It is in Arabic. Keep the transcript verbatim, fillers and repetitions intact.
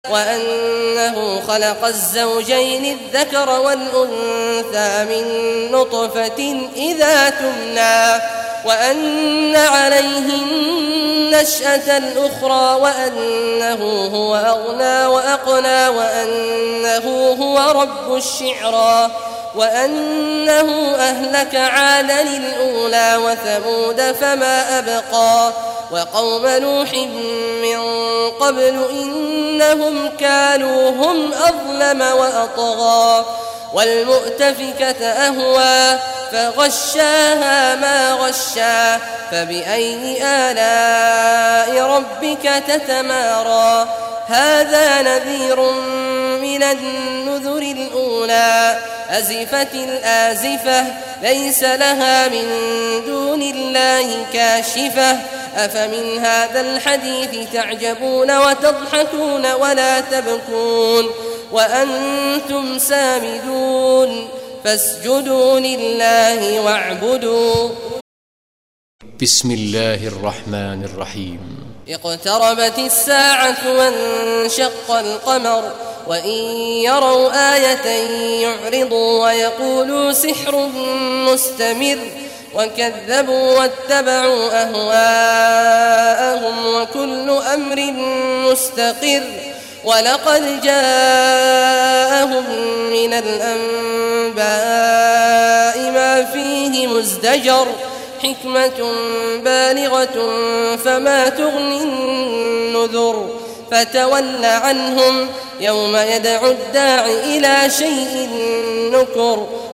وأنه خلق الزوجين الذكر والأنثى من نطفة إذا تمنى وأن عليه النشأة الأخرى وأنه هو أغنى وأقنى وأنه هو رب الشعرى وأنه أهلك عادا الأولى وثمود فما أبقى وقوم نوح من قبل إنهم كانوا هم أظلم وأطغى والمؤتفكة أهوى فغشاها ما غشا فبأي آلاء ربك تتمارى هذا نذير من النذر الأولى أزفت الآزفة ليس لها من دون الله كاشفة أفمن هذا الحديث تعجبون وتضحكون ولا تبكون وأنتم سامدون فاسجدوا لله واعبدوا. بسم الله الرحمن الرحيم. اقتربت الساعة وانشق القمر وإن يروا آية يعرضوا ويقولوا سحر مستمر وكذبوا واتبعوا أهواءهم وكل أمر مستقر ولقد جاءهم من الأنباء ما فيه مزدجر حكمة بالغة فما تغني النذر فتول عنهم يوم يدعو الداع إلى شيء نكر